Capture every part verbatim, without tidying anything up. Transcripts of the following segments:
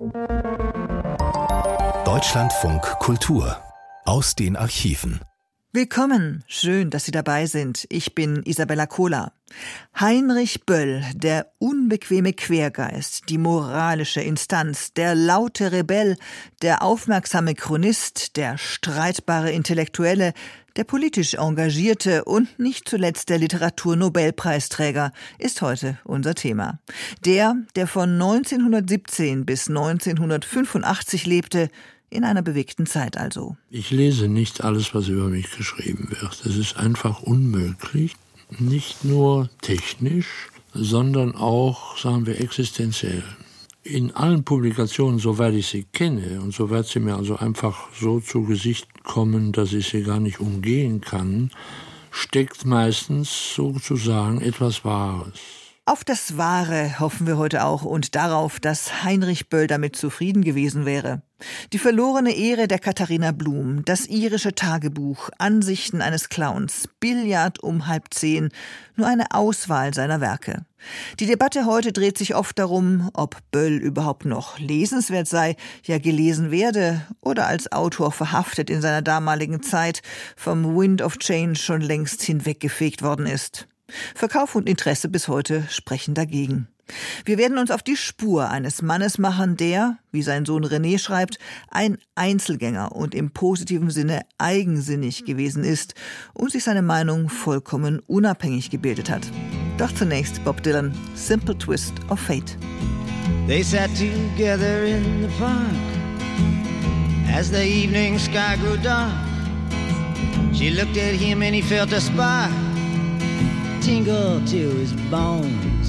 Deutschlandfunk Kultur aus den Archiven. Willkommen, schön, dass Sie dabei sind. Ich bin Isabella Kohler. Heinrich Böll, der unbequeme Quergeist, die moralische Instanz, der laute Rebell, der aufmerksame Chronist, der streitbare Intellektuelle, der politisch Engagierte und nicht zuletzt der Literaturnobelpreisträger ist heute unser Thema. Der, der von neunzehnhundertsiebzehn bis neunzehnhundertfünfundachtzig lebte, in einer bewegten Zeit also. Ich lese nicht alles, was über mich geschrieben wird. Das ist einfach unmöglich. Nicht nur technisch, sondern auch, sagen wir, existenziell. In allen Publikationen, soweit ich sie kenne, und soweit sie mir also einfach so zu Gesicht kommen, dass ich sie gar nicht umgehen kann, steckt meistens sozusagen etwas Wahres. Auf das Wahre hoffen wir heute auch und darauf, dass Heinrich Böll damit zufrieden gewesen wäre. Die verlorene Ehre der Katharina Blum, das irische Tagebuch, Ansichten eines Clowns, Billard um halb zehn, nur eine Auswahl seiner Werke. Die Debatte heute dreht sich oft darum, ob Böll überhaupt noch lesenswert sei, ja gelesen werde oder als Autor verhaftet in seiner damaligen Zeit vom Wind of Change schon längst hinweggefegt worden ist. Verkauf und Interesse bis heute sprechen dagegen. Wir werden uns auf die Spur eines Mannes machen, der, wie sein Sohn René schreibt, ein Einzelgänger und im positiven Sinne eigensinnig gewesen ist und sich seine Meinung vollkommen unabhängig gebildet hat. Doch zunächst Bob Dylan, Simple Twist of Fate. They sat together in the park as the evening sky grew dark. She looked at him and he felt a spark tingle to his bones.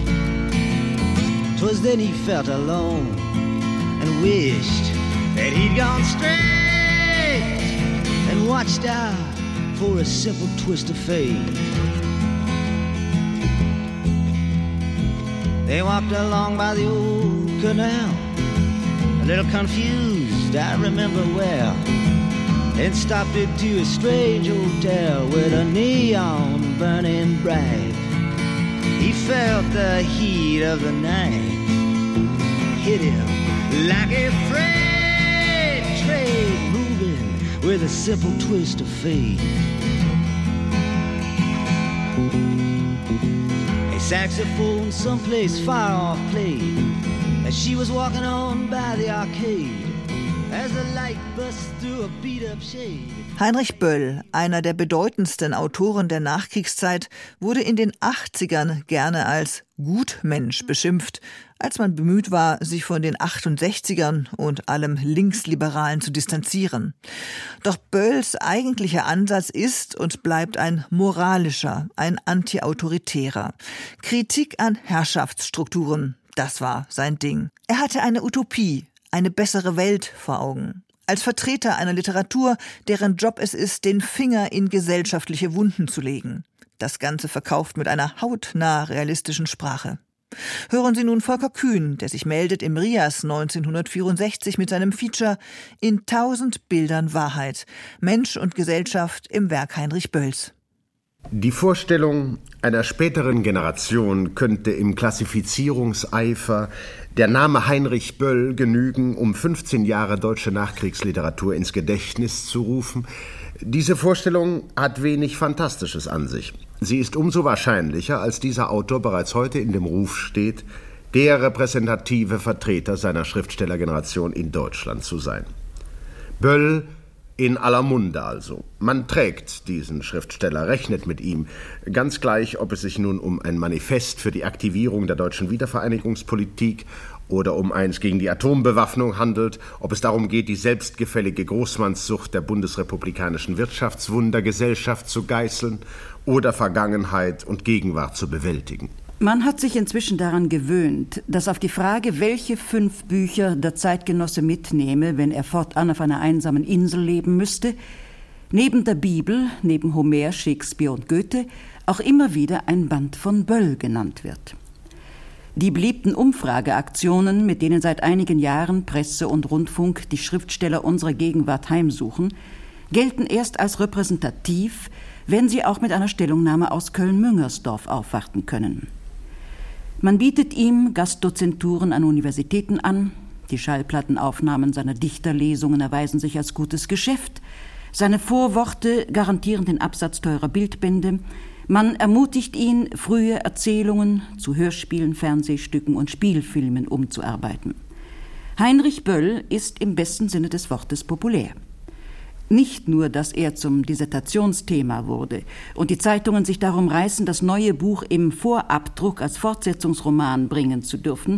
'Twas then he felt alone and wished that he'd gone straight and watched out for a simple twist of fate. They walked along by the old canal, a little confused, I remember well, and stopped into a strange hotel with a neon burning bright. He felt the heat of the night hit him like a freight train moving with a simple twist of fate. A saxophone someplace far off played as she was walking on by the arcade. Heinrich Böll, einer der bedeutendsten Autoren der Nachkriegszeit, wurde in den achtzigern gerne als Gutmensch beschimpft, als man bemüht war, sich von den achtundsechzigern und allem Linksliberalen zu distanzieren. Doch Bölls eigentlicher Ansatz ist und bleibt ein moralischer, ein antiautoritärer. Kritik an Herrschaftsstrukturen, das war sein Ding. Er hatte eine Utopie, eine bessere Welt vor Augen. Als Vertreter einer Literatur, deren Job es ist, den Finger in gesellschaftliche Wunden zu legen. Das Ganze verkauft mit einer hautnah realistischen Sprache. Hören Sie nun Volker Kühn, der sich meldet im Rias neunzehnhundertvierundsechzig mit seinem Feature In tausend Bildern Wahrheit. Mensch und Gesellschaft im Werk Heinrich Bölls. Die Vorstellung einer späteren Generation könnte im Klassifizierungseifer der Name Heinrich Böll genügen, um fünfzehn Jahre deutsche Nachkriegsliteratur ins Gedächtnis zu rufen. Diese Vorstellung hat wenig Fantastisches an sich. Sie ist umso wahrscheinlicher, als dieser Autor bereits heute in dem Ruf steht, der repräsentative Vertreter seiner Schriftstellergeneration in Deutschland zu sein. Böll in aller Munde also. Man trägt diesen Schriftsteller, rechnet mit ihm, ganz gleich, ob es sich nun um ein Manifest für die Aktivierung der deutschen Wiedervereinigungspolitik oder um eins gegen die Atombewaffnung handelt, ob es darum geht, die selbstgefällige Großmannssucht der bundesrepublikanischen Wirtschaftswundergesellschaft zu geißeln oder Vergangenheit und Gegenwart zu bewältigen. Man hat sich inzwischen daran gewöhnt, dass auf die Frage, welche fünf Bücher der Zeitgenosse mitnehme, wenn er fortan auf einer einsamen Insel leben müsste, neben der Bibel, neben Homer, Shakespeare und Goethe, auch immer wieder ein Band von Böll genannt wird. Die beliebten Umfrageaktionen, mit denen seit einigen Jahren Presse und Rundfunk die Schriftsteller unserer Gegenwart heimsuchen, gelten erst als repräsentativ, wenn sie auch mit einer Stellungnahme aus Köln-Müngersdorf aufwarten können. Man bietet ihm Gastdozenturen an Universitäten an, Die Schallplattenaufnahmen seiner Dichterlesungen erweisen sich als gutes Geschäft. Seine Vorworte garantieren den Absatz teurer Bildbände. Man ermutigt ihn, frühe Erzählungen zu Hörspielen, Fernsehstücken und Spielfilmen umzuarbeiten. Heinrich Böll ist im besten Sinne des Wortes populär. Nicht nur, dass er zum Dissertationsthema wurde und die Zeitungen sich darum reißen, das neue Buch im Vorabdruck als Fortsetzungsroman bringen zu dürfen.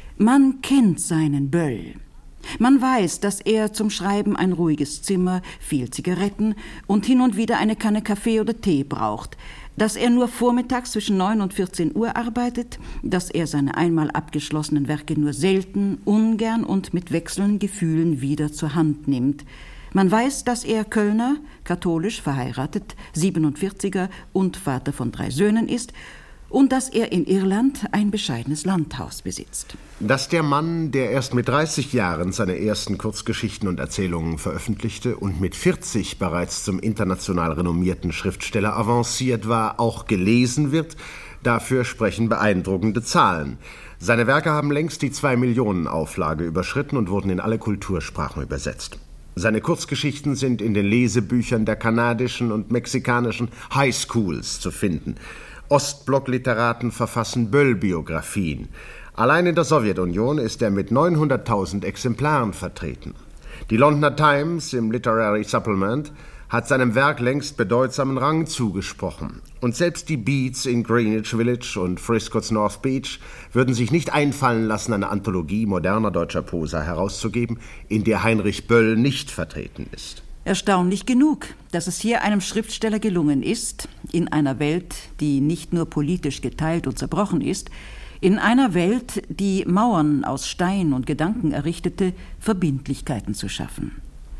Man kennt seinen Böll. Man weiß, dass er zum Schreiben ein ruhiges Zimmer, viel Zigaretten und hin und wieder eine Kanne Kaffee oder Tee braucht, dass er nur vormittags zwischen neun und vierzehn Uhr arbeitet, dass er seine einmal abgeschlossenen Werke nur selten, ungern und mit wechselnden Gefühlen wieder zur Hand nimmt. Man weiß, dass er Kölner, katholisch, verheiratet, siebenundvierziger und Vater von drei Söhnen ist und dass er in Irland ein bescheidenes Landhaus besitzt. Dass der Mann, der erst mit dreißig Jahren seine ersten Kurzgeschichten und Erzählungen veröffentlichte und mit vierzig bereits zum international renommierten Schriftsteller avanciert war, auch gelesen wird, dafür sprechen beeindruckende Zahlen. Seine Werke haben längst die Zwei-Millionen-Auflage überschritten und wurden in alle Kultursprachen übersetzt. Seine Kurzgeschichten sind in den Lesebüchern der kanadischen und mexikanischen Highschools zu finden. Ostblock-Literaten verfassen Böll-Biografien. Allein in der Sowjetunion ist er mit neunhunderttausend Exemplaren vertreten. Die Londoner Times im Literary Supplement hat seinem Werk längst bedeutsamen Rang zugesprochen. Und selbst die Beats in Greenwich Village und Frisco's North Beach würden sich nicht einfallen lassen, eine Anthologie moderner deutscher Prosa herauszugeben, in der Heinrich Böll nicht vertreten ist. Erstaunlich genug, dass es hier einem Schriftsteller gelungen ist, in einer Welt, die nicht nur politisch geteilt und zerbrochen ist, in einer Welt, die Mauern aus Stein und Gedanken errichtete, Verbindlichkeiten zu schaffen.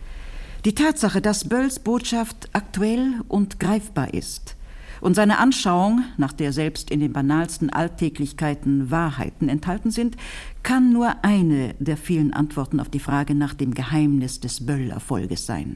Die Tatsache, dass Bölls Botschaft aktuell und greifbar ist und seine Anschauung, nach der selbst in den banalsten Alltäglichkeiten Wahrheiten enthalten sind, kann nur eine der vielen Antworten auf die Frage nach dem Geheimnis des Böll-Erfolges sein.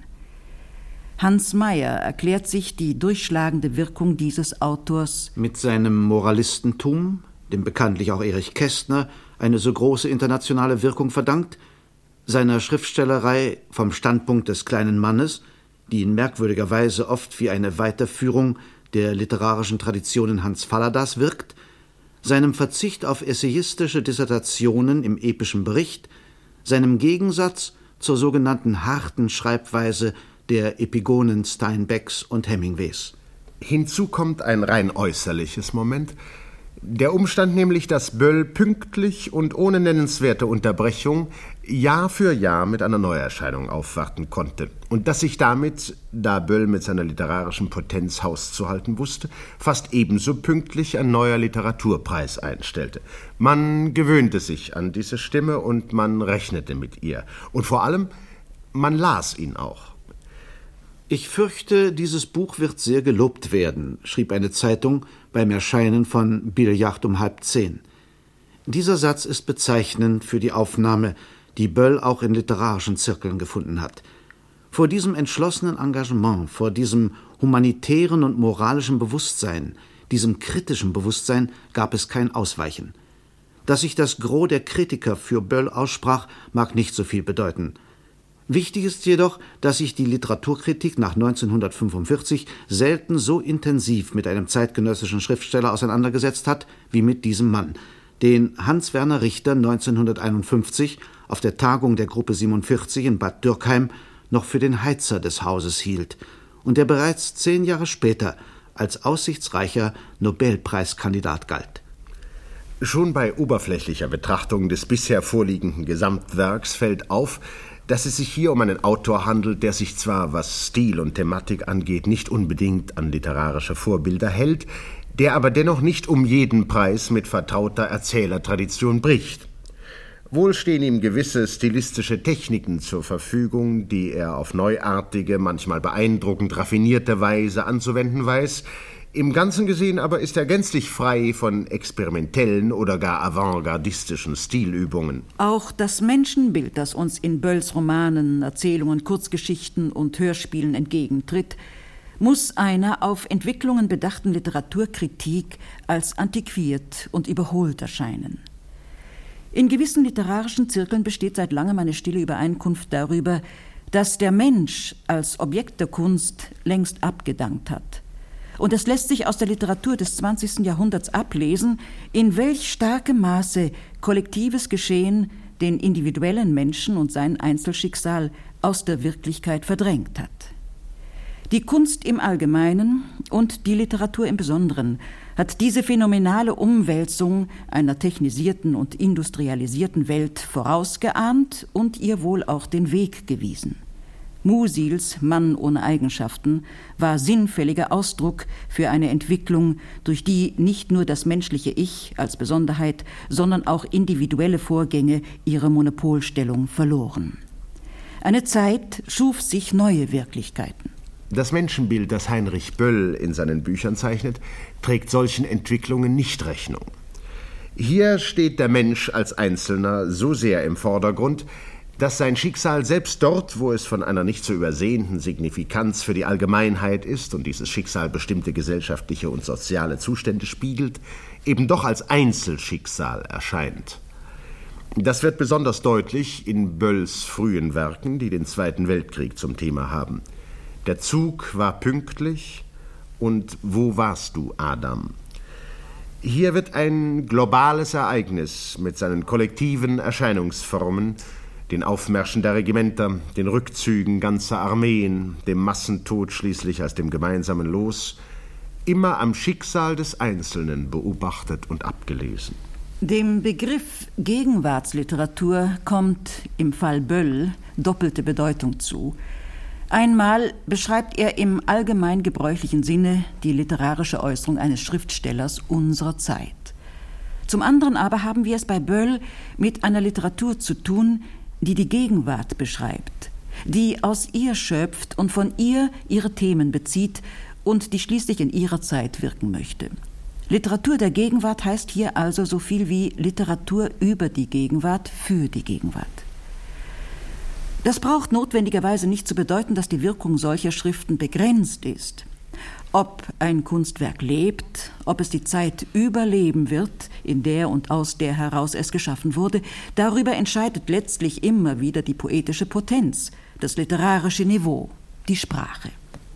Hans Meyer erklärt sich die durchschlagende Wirkung dieses Autors mit seinem Moralistentum, dem bekanntlich auch Erich Kästner eine so große internationale Wirkung verdankt, seiner Schriftstellerei vom Standpunkt des kleinen Mannes, die in merkwürdiger Weise oft wie eine Weiterführung der literarischen Traditionen Hans Falladas wirkt, seinem Verzicht auf essayistische Dissertationen im epischen Bericht, seinem Gegensatz zur sogenannten harten Schreibweise der Epigonen Steinbecks und Hemingways. Hinzu kommt ein rein äußerliches Moment. Der Umstand nämlich, dass Böll pünktlich und ohne nennenswerte Unterbrechung Jahr für Jahr mit einer Neuerscheinung aufwarten konnte und dass sich damit, da Böll mit seiner literarischen Potenz Haus zu halten wusste, fast ebenso pünktlich ein neuer Literaturpreis einstellte. Man gewöhnte sich an diese Stimme und man rechnete mit ihr. Und vor allem, man las ihn auch. »Ich fürchte, dieses Buch wird sehr gelobt werden«, schrieb eine Zeitung beim Erscheinen von Billard um halb zehn. Dieser Satz ist bezeichnend für die Aufnahme, die Böll auch in literarischen Zirkeln gefunden hat. Vor diesem entschlossenen Engagement, vor diesem humanitären und moralischen Bewusstsein, diesem kritischen Bewusstsein gab es kein Ausweichen. Dass sich das Gros der Kritiker für Böll aussprach, mag nicht so viel bedeuten. Wichtig ist jedoch, dass sich die Literaturkritik nach neunzehnhundertfünfundvierzig selten so intensiv mit einem zeitgenössischen Schriftsteller auseinandergesetzt hat, wie mit diesem Mann, den Hans Werner Richter neunzehnhunderteinundfünfzig auf der Tagung der Gruppe siebenundvierzig in Bad Dürkheim noch für den Heizer des Hauses hielt und der bereits zehn Jahre später als aussichtsreicher Nobelpreiskandidat galt. Schon bei oberflächlicher Betrachtung des bisher vorliegenden Gesamtwerks fällt auf, dass es sich hier um einen Autor handelt, der sich zwar, was Stil und Thematik angeht, nicht unbedingt an literarische Vorbilder hält, der aber dennoch nicht um jeden Preis mit vertrauter Erzählertradition bricht. Wohl stehen ihm gewisse stilistische Techniken zur Verfügung, die er auf neuartige, manchmal beeindruckend raffinierte Weise anzuwenden weiß. Im Ganzen gesehen aber ist er gänzlich frei von experimentellen oder gar avantgardistischen Stilübungen. Auch das Menschenbild, das uns in Bölls Romanen, Erzählungen, Kurzgeschichten und Hörspielen entgegentritt, muss einer auf Entwicklungen bedachten Literaturkritik als antiquiert und überholt erscheinen. In gewissen literarischen Zirkeln besteht seit langem eine stille Übereinkunft darüber, dass der Mensch als Objekt der Kunst längst abgedankt hat. Und es lässt sich aus der Literatur des zwanzigsten Jahrhunderts ablesen, in welch starkem Maße kollektives Geschehen den individuellen Menschen und sein Einzelschicksal aus der Wirklichkeit verdrängt hat. Die Kunst im Allgemeinen und die Literatur im Besonderen hat diese phänomenale Umwälzung einer technisierten und industrialisierten Welt vorausgeahnt und ihr wohl auch den Weg gewiesen. Musils Mann ohne Eigenschaften war sinnfälliger Ausdruck für eine Entwicklung, durch die nicht nur das menschliche Ich als Besonderheit, sondern auch individuelle Vorgänge ihre Monopolstellung verloren. Eine Zeit schuf sich neue Wirklichkeiten. Das Menschenbild, das Heinrich Böll in seinen Büchern zeichnet, trägt solchen Entwicklungen nicht Rechnung. Hier steht der Mensch als Einzelner so sehr im Vordergrund, dass sein Schicksal selbst dort, wo es von einer nicht zu übersehenden Signifikanz für die Allgemeinheit ist und dieses Schicksal bestimmte gesellschaftliche und soziale Zustände spiegelt, eben doch als Einzelschicksal erscheint. Das wird besonders deutlich in Bölls frühen Werken, die den Zweiten Weltkrieg zum Thema haben. Der Zug war pünktlich und Wo warst du, Adam? Hier wird ein globales Ereignis mit seinen kollektiven Erscheinungsformen, den Aufmärschen der Regimenter, den Rückzügen ganzer Armeen, dem Massentod schließlich als dem gemeinsamen Los, immer am Schicksal des Einzelnen beobachtet und abgelesen. Dem Begriff Gegenwartsliteratur kommt im Fall Böll doppelte Bedeutung zu. Einmal beschreibt er im allgemein gebräuchlichen Sinne die literarische Äußerung eines Schriftstellers unserer Zeit. Zum anderen aber haben wir es bei Böll mit einer Literatur zu tun, die die Gegenwart beschreibt, die aus ihr schöpft und von ihr ihre Themen bezieht und die schließlich in ihrer Zeit wirken möchte. Literatur der Gegenwart heißt hier also so viel wie Literatur über die Gegenwart für die Gegenwart. Das braucht notwendigerweise nicht zu bedeuten, dass die Wirkung solcher Schriften begrenzt ist. Ob ein Kunstwerk lebt, ob es die Zeit überleben wird, in der und aus der heraus es geschaffen wurde, darüber entscheidet letztlich immer wieder die poetische Potenz, das literarische Niveau, die Sprache.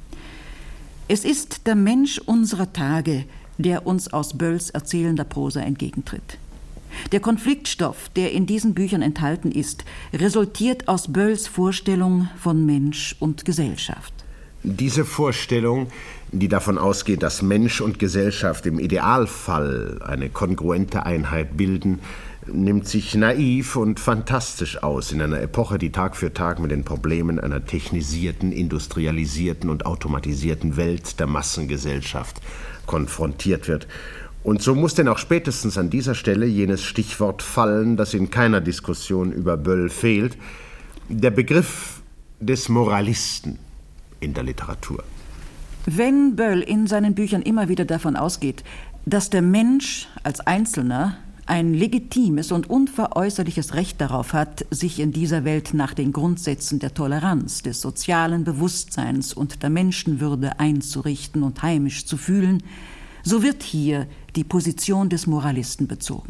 Es ist der Mensch unserer Tage, der uns aus Bölls erzählender Prosa entgegentritt. Der Konfliktstoff, der in diesen Büchern enthalten ist, resultiert aus Bölls Vorstellung von Mensch und Gesellschaft. Diese Vorstellung, die davon ausgeht, dass Mensch und Gesellschaft im Idealfall eine kongruente Einheit bilden, nimmt sich naiv und fantastisch aus in einer Epoche, die Tag für Tag mit den Problemen einer technisierten, industrialisierten und automatisierten Welt der Massengesellschaft konfrontiert wird. Und so muss denn auch spätestens an dieser Stelle jenes Stichwort fallen, das in keiner Diskussion über Böll fehlt, der Begriff des Moralisten in der Literatur. Wenn Böll in seinen Büchern immer wieder davon ausgeht, dass der Mensch als Einzelner ein legitimes und unveräußerliches Recht darauf hat, sich in dieser Welt nach den Grundsätzen der Toleranz, des sozialen Bewusstseins und der Menschenwürde einzurichten und heimisch zu fühlen, so wird hier die Position des Moralisten bezogen.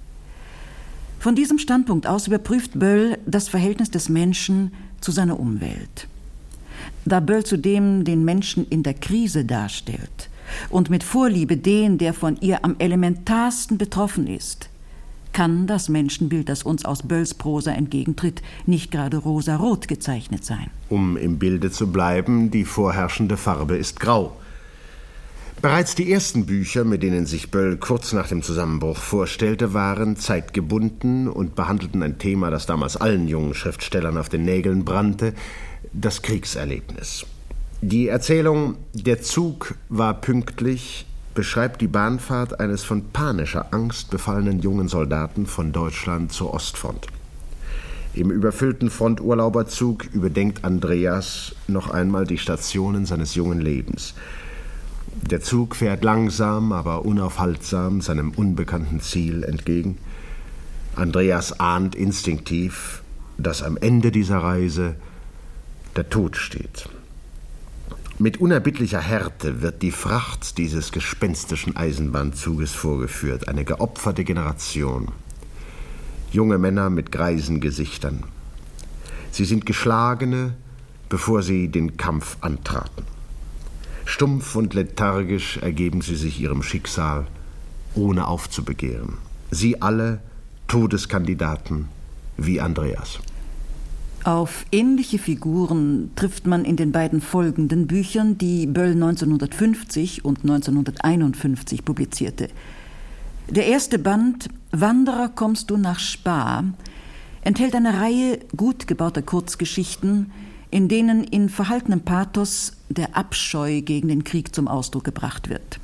Von diesem Standpunkt aus überprüft Böll das Verhältnis des Menschen zu seiner Umwelt. Da Böll zudem den Menschen in der Krise darstellt und mit Vorliebe den, der von ihr am elementarsten betroffen ist, kann das Menschenbild, das uns aus Bölls Prosa entgegentritt, nicht gerade rosarot gezeichnet sein. Um im Bilde zu bleiben, die vorherrschende Farbe ist grau. Bereits die ersten Bücher, mit denen sich Böll kurz nach dem Zusammenbruch vorstellte, waren zeitgebunden und behandelten ein Thema, das damals allen jungen Schriftstellern auf den Nägeln brannte: das Kriegserlebnis. Die Erzählung »Der Zug war pünktlich« beschreibt die Bahnfahrt eines von panischer Angst befallenen jungen Soldaten von Deutschland zur Ostfront. Im überfüllten Fronturlauberzug überdenkt Andreas noch einmal die Stationen seines jungen Lebens. Der Zug fährt langsam, aber unaufhaltsam seinem unbekannten Ziel entgegen. Andreas ahnt instinktiv, dass am Ende dieser Reise der Tod steht. Mit unerbittlicher Härte wird die Fracht dieses gespenstischen Eisenbahnzuges vorgeführt, eine geopferte Generation. junge Männer mit greisen Gesichtern. Sie sind Geschlagene, bevor sie den Kampf antraten. Stumpf und lethargisch ergeben sie sich ihrem Schicksal, ohne aufzubegehren. Sie alle Todeskandidaten wie Andreas. Auf ähnliche Figuren trifft man in den beiden folgenden Büchern, die Böll neunzehnhundertfünfzig und neunzehnhunderteinundfünfzig publizierte. Der erste Band, »Wanderer, kommst du nach Spa?«, enthält eine Reihe gut gebauter Kurzgeschichten, in denen in verhaltenem Pathos der Abscheu gegen den Krieg zum Ausdruck gebracht wird.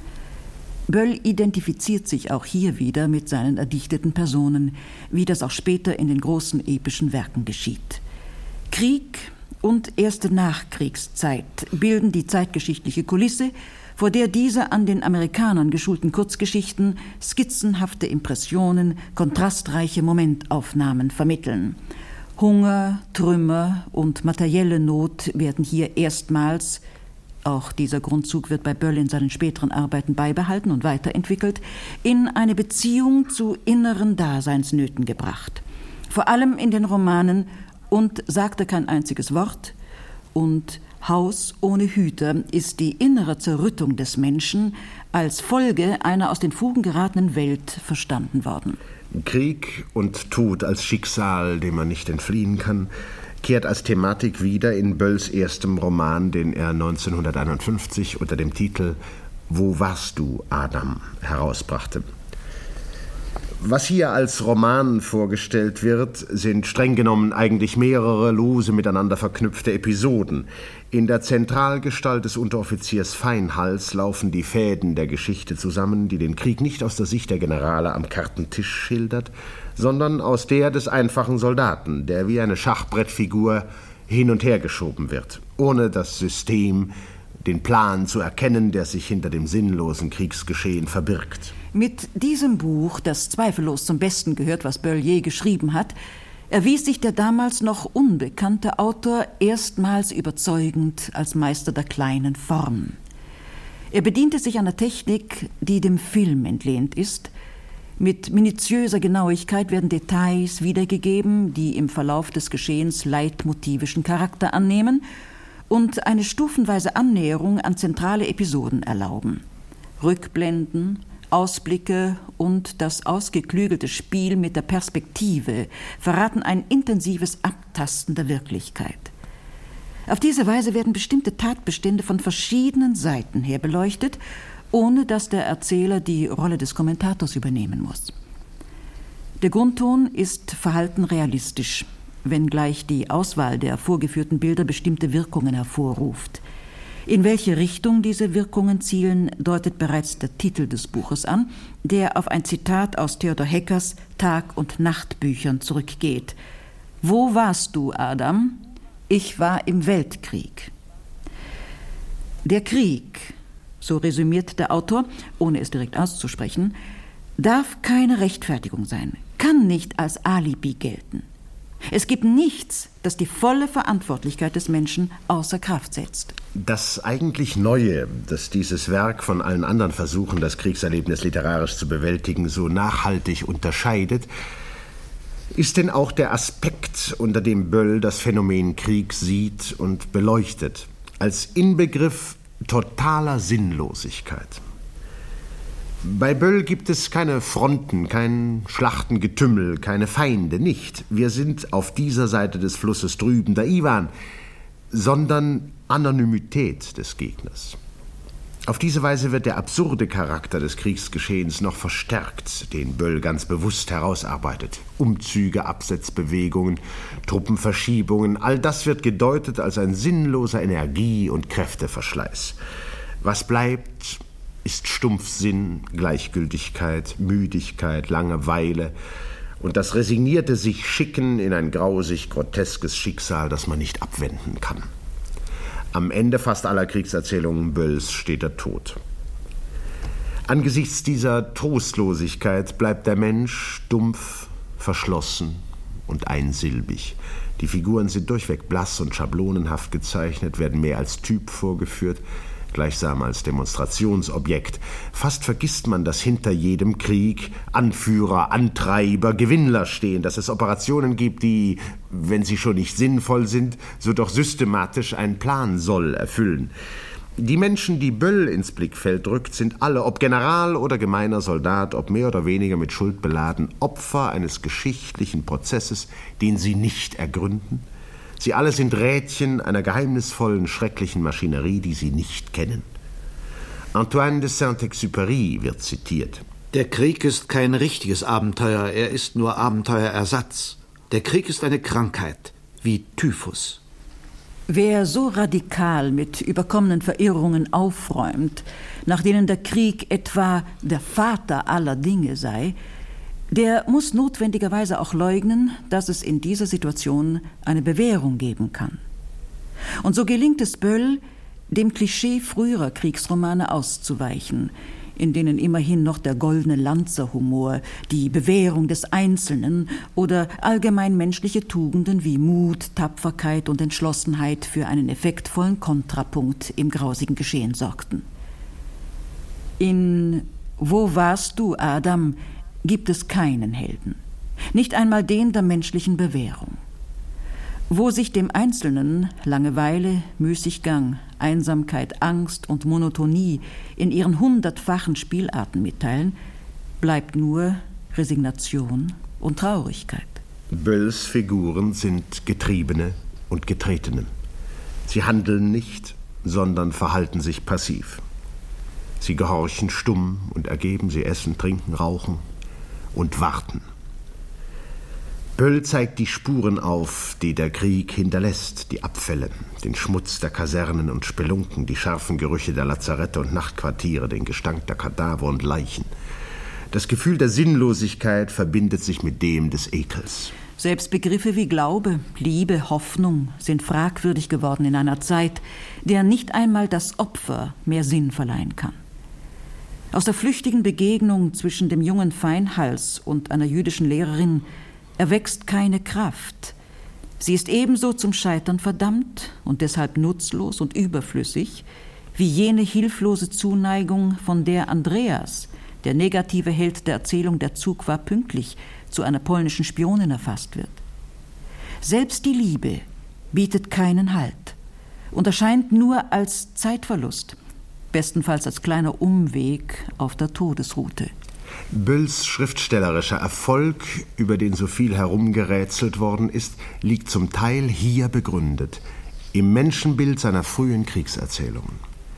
Böll identifiziert sich auch hier wieder mit seinen erdichteten Personen, wie das auch später in den großen epischen Werken geschieht. Krieg und erste Nachkriegszeit bilden die zeitgeschichtliche Kulisse, vor der diese an den Amerikanern geschulten Kurzgeschichten skizzenhafte Impressionen, kontrastreiche Momentaufnahmen vermitteln. Hunger, Trümmer und materielle Not werden hier erstmals, auch dieser Grundzug wird bei Böll in seinen späteren Arbeiten beibehalten und weiterentwickelt, in eine Beziehung zu inneren Daseinsnöten gebracht. Vor allem in den Romanen »Und sagte kein einziges Wort« und »Haus ohne Hüter« ist die innere Zerrüttung des Menschen als Folge einer aus den Fugen geratenen Welt verstanden worden. Krieg und Tod als Schicksal, dem man nicht entfliehen kann, kehrt als Thematik wieder in Bölls erstem Roman, den er neunzehnhunderteinundfünfzig unter dem Titel »Wo warst du, Adam?« herausbrachte. Was hier als Roman vorgestellt wird, sind streng genommen eigentlich mehrere lose miteinander verknüpfte Episoden. In der Zentralgestalt des Unteroffiziers Feinhals laufen die Fäden der Geschichte zusammen, die den Krieg nicht aus der Sicht der Generale am Kartentisch schildert, sondern aus der des einfachen Soldaten, der wie eine Schachbrettfigur hin und her geschoben wird, ohne das System, den Plan zu erkennen, der sich hinter dem sinnlosen Kriegsgeschehen verbirgt. Mit diesem Buch, das zweifellos zum Besten gehört, was Böll je geschrieben hat, erwies sich der damals noch unbekannte Autor erstmals überzeugend als Meister der kleinen Form. Er bediente sich einer Technik, die dem Film entlehnt ist. Mit minutiöser Genauigkeit werden Details wiedergegeben, die im Verlauf des Geschehens leitmotivischen Charakter annehmen und eine stufenweise Annäherung an zentrale Episoden erlauben. Rückblenden, Ausblicke und das ausgeklügelte Spiel mit der Perspektive verraten ein intensives Abtasten der Wirklichkeit. Auf diese Weise werden bestimmte Tatbestände von verschiedenen Seiten her beleuchtet, ohne dass der Erzähler die Rolle des Kommentators übernehmen muss. Der Grundton ist verhalten realistisch, wenngleich die Auswahl der vorgeführten Bilder bestimmte Wirkungen hervorruft. In welche Richtung diese Wirkungen zielen, deutet bereits der Titel des Buches an, der auf ein Zitat aus Theodor Heckers Tag- und Nachtbüchern zurückgeht. »Wo warst du, Adam? Ich war im Weltkrieg.« Der Krieg, so resümiert der Autor, ohne es direkt auszusprechen, darf keine Rechtfertigung sein, kann nicht als Alibi gelten. Es gibt nichts, das die volle Verantwortlichkeit des Menschen außer Kraft setzt. Das eigentlich Neue, das dieses Werk von allen anderen Versuchen, das Kriegserlebnis literarisch zu bewältigen, so nachhaltig unterscheidet, ist denn auch der Aspekt, unter dem Böll das Phänomen Krieg sieht und beleuchtet, als Inbegriff totaler Sinnlosigkeit. Bei Böll gibt es keine Fronten, kein Schlachtengetümmel, keine Feinde, nicht. Wir sind auf dieser Seite des Flusses drüben, der Iwan, sondern Anonymität des Gegners. Auf diese Weise wird der absurde Charakter des Kriegsgeschehens noch verstärkt, den Böll ganz bewusst herausarbeitet. Umzüge, Absetzbewegungen, Truppenverschiebungen, all das wird gedeutet als ein sinnloser Energie- und Kräfteverschleiß. Was bleibt, ist Stumpfsinn, Gleichgültigkeit, Müdigkeit, Langeweile und das resignierte sich Schicken in ein grausig groteskes Schicksal, das man nicht abwenden kann. Am Ende fast aller Kriegserzählungen Bölls steht der Tod. Angesichts dieser Trostlosigkeit bleibt der Mensch dumpf, verschlossen und einsilbig. Die Figuren sind durchweg blass und schablonenhaft gezeichnet, werden mehr als Typ vorgeführt. gleichsam als Demonstrationsobjekt. Fast vergisst man, dass hinter jedem Krieg Anführer, Antreiber, Gewinnler stehen, dass es Operationen gibt, die, wenn sie schon nicht sinnvoll sind, so doch systematisch einen Plan soll erfüllen. Die Menschen, die Böll ins Blickfeld rückt, sind alle, ob General oder gemeiner Soldat, ob mehr oder weniger mit Schuld beladen, Opfer eines geschichtlichen Prozesses, den sie nicht ergründen. Sie alle sind Rädchen einer geheimnisvollen, schrecklichen Maschinerie, die sie nicht kennen. Antoine de Saint-Exupéry wird zitiert. Der Krieg ist kein richtiges Abenteuer, er ist nur Abenteuerersatz. Der Krieg ist eine Krankheit, wie Typhus. Wer so radikal mit überkommenen Verirrungen aufräumt, nach denen der Krieg etwa der Vater aller Dinge sei, der muss notwendigerweise auch leugnen, dass es in dieser Situation eine Bewährung geben kann. Und so gelingt es Böll, dem Klischee früherer Kriegsromane auszuweichen, in denen immerhin noch der goldene Lanzerhumor, die Bewährung des Einzelnen oder allgemein menschliche Tugenden wie Mut, Tapferkeit und Entschlossenheit für einen effektvollen Kontrapunkt im grausigen Geschehen sorgten. In »Wo warst du, Adam?« gibt es keinen Helden, nicht einmal den der menschlichen Bewährung. Wo sich dem Einzelnen Langeweile, Müßiggang, Einsamkeit, Angst und Monotonie in ihren hundertfachen Spielarten mitteilen, bleibt nur Resignation und Traurigkeit. Bölls Figuren sind Getriebene und Getretene. Sie handeln nicht, sondern verhalten sich passiv. Sie gehorchen stumm und ergeben, sie essen, trinken, rauchen und warten. Böll zeigt die Spuren auf, die der Krieg hinterlässt, die Abfälle, den Schmutz der Kasernen und Spelunken, die scharfen Gerüche der Lazarette und Nachtquartiere, den Gestank der Kadaver und Leichen. Das Gefühl der Sinnlosigkeit verbindet sich mit dem des Ekels. Selbst Begriffe wie Glaube, Liebe, Hoffnung sind fragwürdig geworden in einer Zeit, der nicht einmal das Opfer mehr Sinn verleihen kann. Aus der flüchtigen Begegnung zwischen dem jungen Feinhals und einer jüdischen Lehrerin erwächst keine Kraft. Sie ist ebenso zum Scheitern verdammt und deshalb nutzlos und überflüssig, wie jene hilflose Zuneigung, von der Andreas, der negative Held der Erzählung Der Zug war pünktlich, zu einer polnischen Spionin erfasst wird. Selbst die Liebe bietet keinen Halt und erscheint nur als Zeitverlust, bestenfalls als kleiner Umweg auf der Todesroute. Bölls schriftstellerischer Erfolg, über den so viel herumgerätselt worden ist, liegt zum Teil hier begründet, im Menschenbild seiner frühen Kriegserzählungen.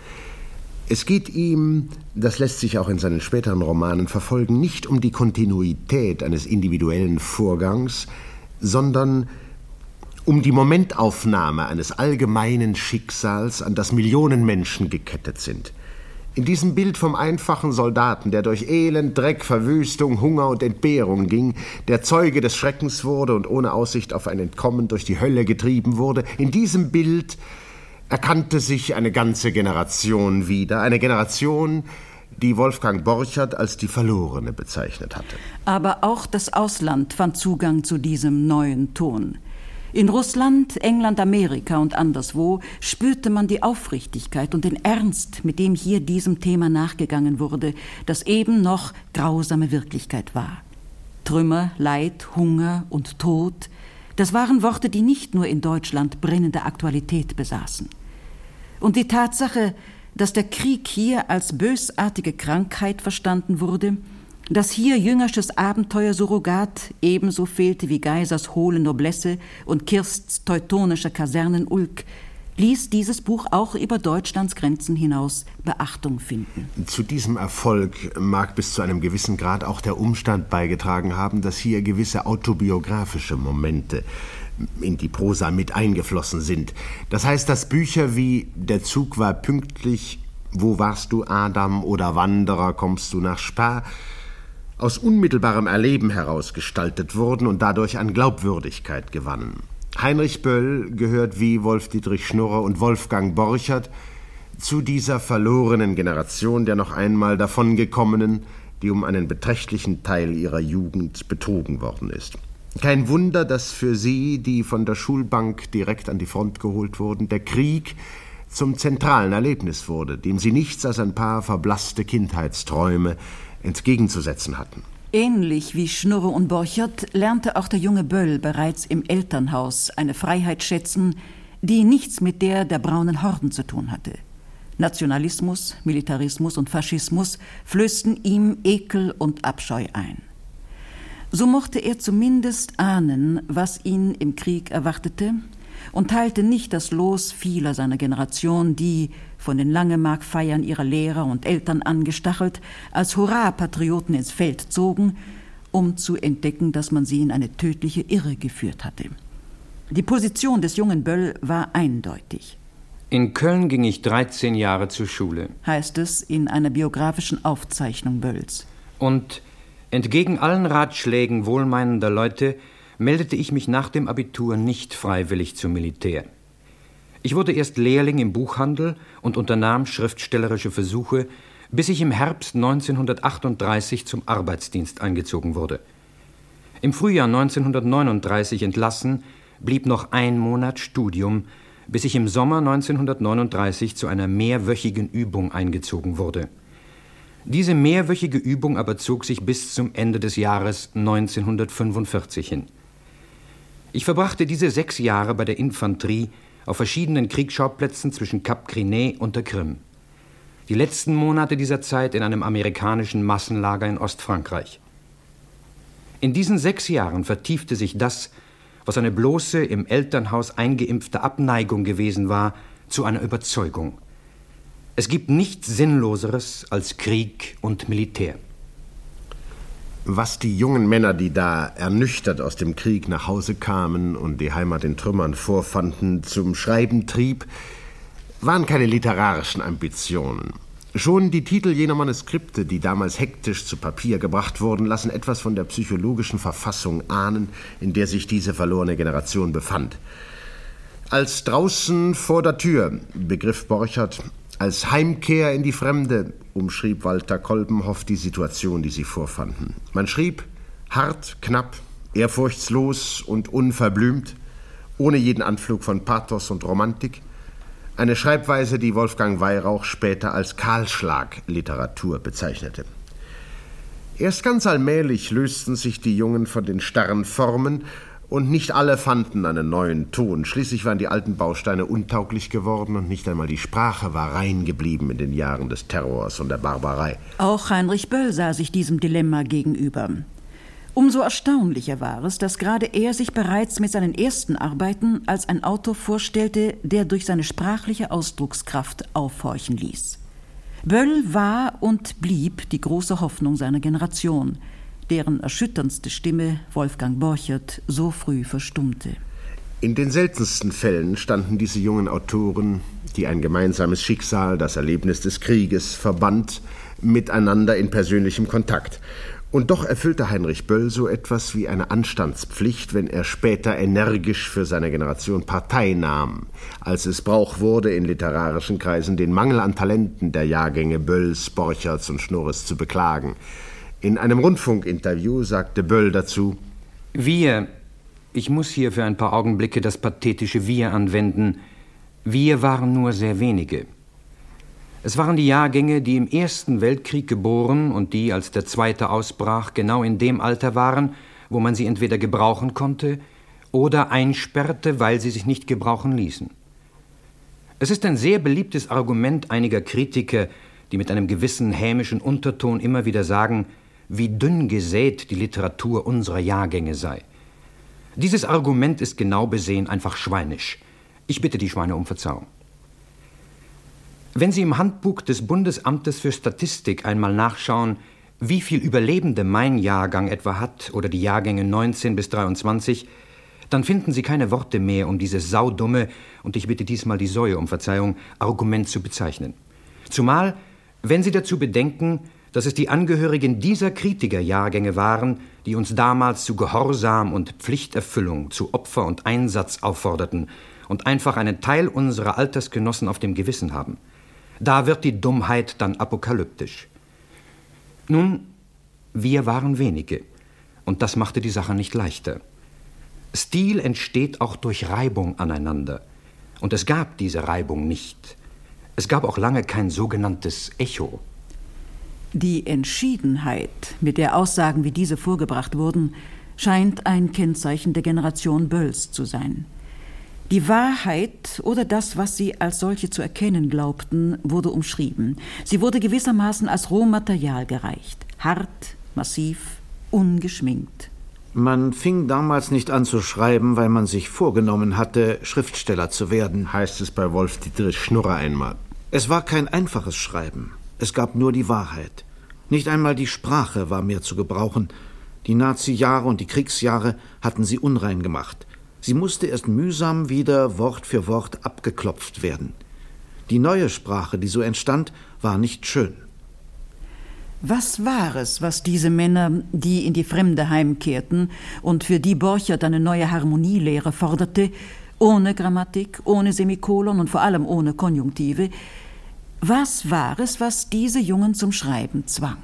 Es geht ihm, das lässt sich auch in seinen späteren Romanen verfolgen, nicht um die Kontinuität eines individuellen Vorgangs, sondern um die Momentaufnahme eines allgemeinen Schicksals, an das Millionen Menschen gekettet sind. In diesem Bild vom einfachen Soldaten, der durch Elend, Dreck, Verwüstung, Hunger und Entbehrung ging, der Zeuge des Schreckens wurde und ohne Aussicht auf ein Entkommen durch die Hölle getrieben wurde, in diesem Bild erkannte sich eine ganze Generation wieder, eine Generation, die Wolfgang Borchert als die Verlorene bezeichnet hatte. Aber auch das Ausland fand Zugang zu diesem neuen Ton. In Russland, England, Amerika und anderswo spürte man die Aufrichtigkeit und den Ernst, mit dem hier diesem Thema nachgegangen wurde, das eben noch grausame Wirklichkeit war. Trümmer, Leid, Hunger und Tod, das waren Worte, die nicht nur in Deutschland brennende Aktualität besaßen. Und die Tatsache, dass der Krieg hier als bösartige Krankheit verstanden wurde, dass hier Jüngersches Abenteuer-Surrogat ebenso fehlte wie Geisers hohle Noblesse und Kirsts teutonischer Kasernenulk, ließ dieses Buch auch über Deutschlands Grenzen hinaus Beachtung finden. Zu diesem Erfolg mag bis zu einem gewissen Grad auch der Umstand beigetragen haben, dass hier gewisse autobiografische Momente in die Prosa mit eingeflossen sind. Das heißt, dass Bücher wie Der Zug war pünktlich, Wo warst du, Adam oder Wanderer, kommst du nach Spa aus unmittelbarem Erleben heraus gestaltet wurden und dadurch an Glaubwürdigkeit gewannen. Heinrich Böll gehört wie Wolf-Dietrich Schnurrer und Wolfgang Borchert zu dieser verlorenen Generation der noch einmal davongekommenen, die um einen beträchtlichen Teil ihrer Jugend betrogen worden ist. Kein Wunder, dass für sie, die von der Schulbank direkt an die Front geholt wurden, der Krieg zum zentralen Erlebnis wurde, dem sie nichts als ein paar verblasste Kindheitsträume entgegenzusetzen hatten. Ähnlich wie Schnurre und Borchert lernte auch der junge Böll bereits im Elternhaus eine Freiheit schätzen, die nichts mit der der braunen Horden zu tun hatte. Nationalismus, Militarismus und Faschismus flößten ihm Ekel und Abscheu ein. So mochte er zumindest ahnen, was ihn im Krieg erwartete, und teilte nicht das Los vieler seiner Generation, die, von den Langemark-Feiern ihrer Lehrer und Eltern angestachelt, als Hurra-Patrioten ins Feld zogen, um zu entdecken, dass man sie in eine tödliche Irre geführt hatte. Die Position des jungen Böll war eindeutig. In Köln ging ich dreizehn Jahre zur Schule, heißt es in einer biografischen Aufzeichnung Bölls. Und entgegen allen Ratschlägen wohlmeinender Leute meldete ich mich nach dem Abitur nicht freiwillig zum Militär. Ich wurde erst Lehrling im Buchhandel und unternahm schriftstellerische Versuche, bis ich im Herbst neunzehnhundertachtunddreißig zum Arbeitsdienst eingezogen wurde. Im Frühjahr neunzehnhundertneununddreißig entlassen, blieb noch ein Monat Studium, bis ich im Sommer neunzehnhundertneununddreißig zu einer mehrwöchigen Übung eingezogen wurde. Diese mehrwöchige Übung aber zog sich bis zum Ende des Jahres neunzehnhundertfünfundvierzig hin. Ich verbrachte diese sechs Jahre bei der Infanterie auf verschiedenen Kriegsschauplätzen zwischen Kap Gris-Nez und der Krim. Die letzten Monate dieser Zeit in einem amerikanischen Massenlager in Ostfrankreich. In diesen sechs Jahren vertiefte sich das, was eine bloße, im Elternhaus eingeimpfte Abneigung gewesen war, zu einer Überzeugung. Es gibt nichts Sinnloseres als Krieg und Militär. Was die jungen Männer, die da ernüchtert aus dem Krieg nach Hause kamen und die Heimat in Trümmern vorfanden, zum Schreiben trieb, waren keine literarischen Ambitionen. Schon die Titel jener Manuskripte, die damals hektisch zu Papier gebracht wurden, lassen etwas von der psychologischen Verfassung ahnen, in der sich diese verlorene Generation befand. Als draußen vor der Tür, begriff Borchert, als Heimkehr in die Fremde, umschrieb Walter Kolbenhoff die Situation, die sie vorfanden. Man schrieb hart, knapp, ehrfurchtslos und unverblümt, ohne jeden Anflug von Pathos und Romantik. Eine Schreibweise, die Wolfgang Weyrauch später als Kahlschlag-Literatur bezeichnete. Erst ganz allmählich lösten sich die Jungen von den starren Formen und nicht alle fanden einen neuen Ton. Schließlich waren die alten Bausteine untauglich geworden und nicht einmal die Sprache war rein geblieben in den Jahren des Terrors und der Barbarei. Auch Heinrich Böll sah sich diesem Dilemma gegenüber. Umso erstaunlicher war es, dass gerade er sich bereits mit seinen ersten Arbeiten als ein Autor vorstellte, der durch seine sprachliche Ausdruckskraft aufhorchen ließ. Böll war und blieb die große Hoffnung seiner Generation, deren erschütterndste Stimme Wolfgang Borchert so früh verstummte. In den seltensten Fällen standen diese jungen Autoren, die ein gemeinsames Schicksal, das Erlebnis des Krieges, verband, miteinander in persönlichem Kontakt. Und doch erfüllte Heinrich Böll so etwas wie eine Anstandspflicht, wenn er später energisch für seine Generation Partei nahm, als es Brauch wurde, in literarischen Kreisen den Mangel an Talenten der Jahrgänge Bölls, Borcherts und Schnurres zu beklagen. In einem Rundfunkinterview sagte Böll dazu: Wir, ich muss hier für ein paar Augenblicke das pathetische Wir anwenden, wir waren nur sehr wenige. Es waren die Jahrgänge, die im Ersten Weltkrieg geboren und die, als der Zweite ausbrach, genau in dem Alter waren, wo man sie entweder gebrauchen konnte oder einsperrte, weil sie sich nicht gebrauchen ließen. Es ist ein sehr beliebtes Argument einiger Kritiker, die mit einem gewissen hämischen Unterton immer wieder sagen, wie dünn gesät die Literatur unserer Jahrgänge sei. Dieses Argument ist genau besehen einfach schweinisch. Ich bitte die Schweine um Verzeihung. Wenn Sie im Handbuch des Bundesamtes für Statistik einmal nachschauen, wie viel Überlebende mein Jahrgang etwa hat oder die Jahrgänge neunzehn bis dreiundzwanzig, dann finden Sie keine Worte mehr, um dieses saudumme, und ich bitte diesmal die Säue um Verzeihung, Argument zu bezeichnen. Zumal, wenn Sie dazu bedenken, dass es die Angehörigen dieser Kritikerjahrgänge waren, die uns damals zu Gehorsam und Pflichterfüllung, zu Opfer und Einsatz aufforderten und einfach einen Teil unserer Altersgenossen auf dem Gewissen haben. Da wird die Dummheit dann apokalyptisch. Nun, wir waren wenige, und das machte die Sache nicht leichter. Stil entsteht auch durch Reibung aneinander, und es gab diese Reibung nicht. Es gab auch lange kein sogenanntes Echo. Die Entschiedenheit, mit der Aussagen wie diese vorgebracht wurden, scheint ein Kennzeichen der Generation Bölls zu sein. Die Wahrheit oder das, was sie als solche zu erkennen glaubten, wurde umschrieben. Sie wurde gewissermaßen als Rohmaterial gereicht. Hart, massiv, ungeschminkt. Man fing damals nicht an zu schreiben, weil man sich vorgenommen hatte, Schriftsteller zu werden, heißt es bei Wolf-Dietrich Schnurrer einmal. Es war kein einfaches Schreiben. Es gab nur die Wahrheit. Nicht einmal die Sprache war mehr zu gebrauchen. Die Nazi-Jahre und die Kriegsjahre hatten sie unrein gemacht. Sie musste erst mühsam wieder Wort für Wort abgeklopft werden. Die neue Sprache, die so entstand, war nicht schön. Was war es, was diese Männer, die in die Fremde heimkehrten und für die Borchert eine neue Harmonielehre forderte, ohne Grammatik, ohne Semikolon und vor allem ohne Konjunktive, was war es, was diese Jungen zum Schreiben zwang?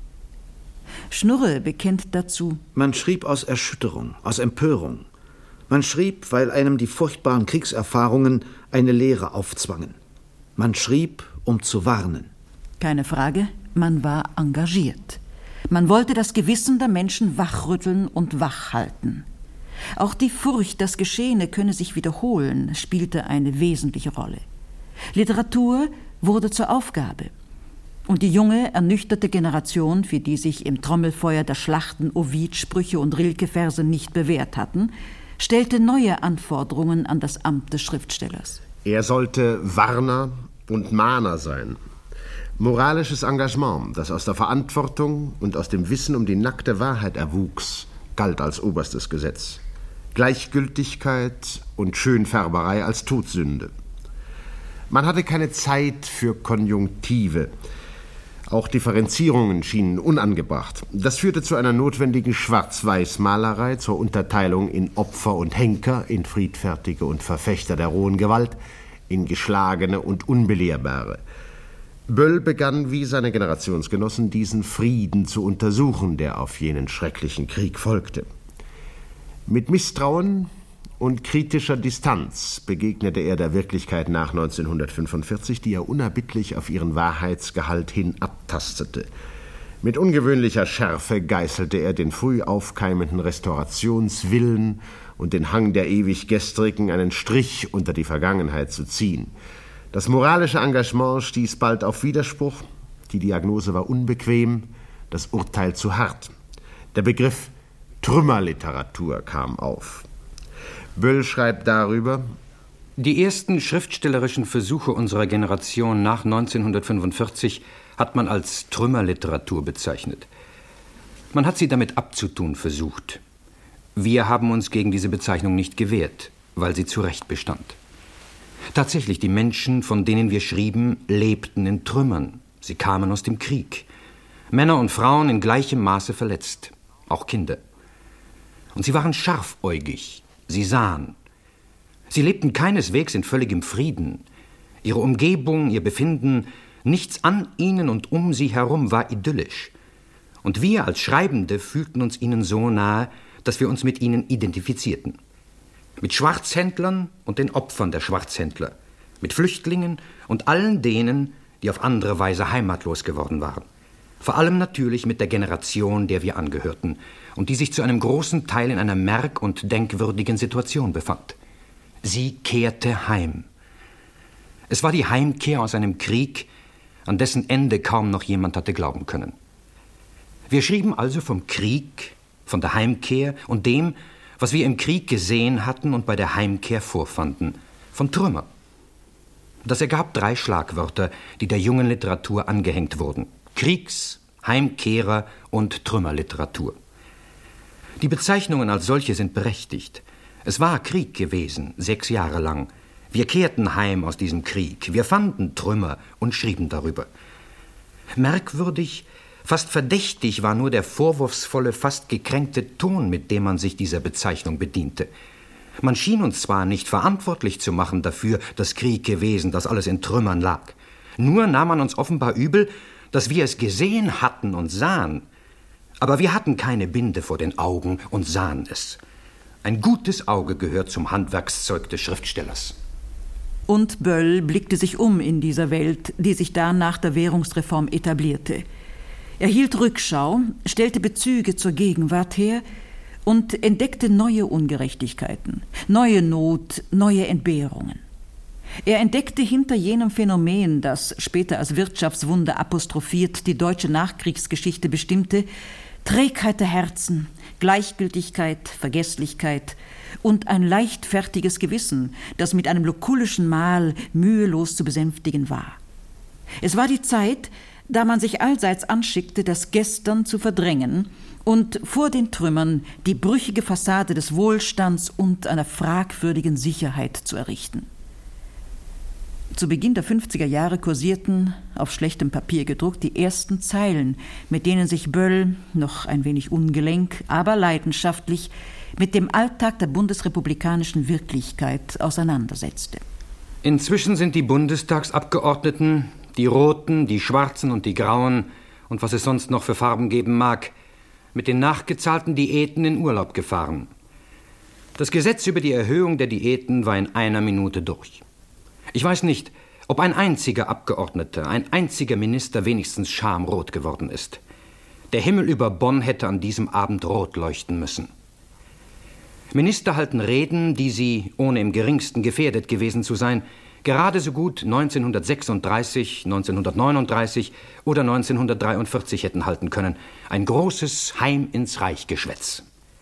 Schnurre bekennt dazu: Man schrieb aus Erschütterung, aus Empörung. Man schrieb, weil einem die furchtbaren Kriegserfahrungen eine Lehre aufzwangen. Man schrieb, um zu warnen. Keine Frage, man war engagiert. Man wollte das Gewissen der Menschen wachrütteln und wachhalten. Auch die Furcht, das Geschehene könne sich wiederholen, spielte eine wesentliche Rolle. Literatur wurde zur Aufgabe. Und die junge, ernüchterte Generation, für die sich im Trommelfeuer der Schlachten Ovid-Sprüche und Rilke-Verse nicht bewährt hatten, stellte neue Anforderungen an das Amt des Schriftstellers. Er sollte Warner und Mahner sein. Moralisches Engagement, das aus der Verantwortung und aus dem Wissen um die nackte Wahrheit erwuchs, galt als oberstes Gesetz. Gleichgültigkeit und Schönfärberei als Todsünde. Man hatte keine Zeit für Konjunktive. Auch Differenzierungen schienen unangebracht. Das führte zu einer notwendigen Schwarz-Weiß-Malerei, zur Unterteilung in Opfer und Henker, in Friedfertige und Verfechter der rohen Gewalt, in Geschlagene und Unbelehrbare. Böll begann wie seine Generationsgenossen diesen Frieden zu untersuchen, der auf jenen schrecklichen Krieg folgte. Mit Misstrauen und kritischer Distanz begegnete er der Wirklichkeit nach neunzehnhundertfünfundvierzig, die er unerbittlich auf ihren Wahrheitsgehalt hin abtastete. Mit ungewöhnlicher Schärfe geißelte er den früh aufkeimenden Restaurationswillen und den Hang der ewig Gestrigen, einen Strich unter die Vergangenheit zu ziehen. Das moralische Engagement stieß bald auf Widerspruch, die Diagnose war unbequem, das Urteil zu hart. Der Begriff Trümmerliteratur kam auf. Böll schreibt darüber: Die ersten schriftstellerischen Versuche unserer Generation nach neunzehnhundertfünfundvierzig hat man als Trümmerliteratur bezeichnet. Man hat sie damit abzutun versucht. Wir haben uns gegen diese Bezeichnung nicht gewehrt, weil sie zu Recht bestand. Tatsächlich, die Menschen, von denen wir schrieben, lebten in Trümmern. Sie kamen aus dem Krieg. Männer und Frauen in gleichem Maße verletzt, auch Kinder. Und sie waren scharfäugig, sie sahen. Sie lebten keineswegs in völligem Frieden. Ihre Umgebung, ihr Befinden, nichts an ihnen und um sie herum war idyllisch. Und wir als Schreibende fühlten uns ihnen so nahe, dass wir uns mit ihnen identifizierten. Mit Schwarzhändlern und den Opfern der Schwarzhändler, mit Flüchtlingen und allen denen, die auf andere Weise heimatlos geworden waren. Vor allem natürlich mit der Generation, der wir angehörten und die sich zu einem großen Teil in einer merk- und denkwürdigen Situation befand. Sie kehrte heim. Es war die Heimkehr aus einem Krieg, an dessen Ende kaum noch jemand hatte glauben können. Wir schrieben also vom Krieg, von der Heimkehr und dem, was wir im Krieg gesehen hatten und bei der Heimkehr vorfanden, von Trümmer. Das ergab drei Schlagwörter, die der jungen Literatur angehängt wurden: Kriegs-, Heimkehrer- und Trümmerliteratur. Die Bezeichnungen als solche sind berechtigt. Es war Krieg gewesen, sechs Jahre lang. Wir kehrten heim aus diesem Krieg. Wir fanden Trümmer und schrieben darüber. Merkwürdig, fast verdächtig war nur der vorwurfsvolle, fast gekränkte Ton, mit dem man sich dieser Bezeichnung bediente. Man schien uns zwar nicht verantwortlich zu machen dafür, dass Krieg gewesen, dass alles in Trümmern lag. Nur nahm man uns offenbar übel, dass wir es gesehen hatten und sahen. Aber wir hatten keine Binde vor den Augen und sahen es. Ein gutes Auge gehört zum Handwerkszeug des Schriftstellers. Und Böll blickte sich um in dieser Welt, die sich da nach der Währungsreform etablierte. Er hielt Rückschau, stellte Bezüge zur Gegenwart her und entdeckte neue Ungerechtigkeiten, neue Not, neue Entbehrungen. Er entdeckte hinter jenem Phänomen, das später als Wirtschaftswunder apostrophiert die deutsche Nachkriegsgeschichte bestimmte, Trägheit der Herzen, Gleichgültigkeit, Vergesslichkeit und ein leichtfertiges Gewissen, das mit einem lukullischen Mahl mühelos zu besänftigen war. Es war die Zeit, da man sich allseits anschickte, das Gestern zu verdrängen und vor den Trümmern die brüchige Fassade des Wohlstands und einer fragwürdigen Sicherheit zu errichten. Zu Beginn der fünfziger Jahre kursierten, auf schlechtem Papier gedruckt, die ersten Zeilen, mit denen sich Böll, noch ein wenig ungelenk, aber leidenschaftlich, mit dem Alltag der bundesrepublikanischen Wirklichkeit auseinandersetzte. Inzwischen sind die Bundestagsabgeordneten, die Roten, die Schwarzen und die Grauen und was es sonst noch für Farben geben mag, mit den nachgezahlten Diäten in Urlaub gefahren. Das Gesetz über die Erhöhung der Diäten war in einer Minute durch. Ich weiß nicht, ob ein einziger Abgeordneter, ein einziger Minister wenigstens schamrot geworden ist. Der Himmel über Bonn hätte an diesem Abend rot leuchten müssen. Minister halten Reden, die sie, ohne im geringsten gefährdet gewesen zu sein, gerade so gut neunzehnhundertsechsunddreißig, neunzehnhundertneununddreißig oder neunzehnhundertdreiundvierzig hätten halten können. Ein großes Heim ins Reich Geschwätz.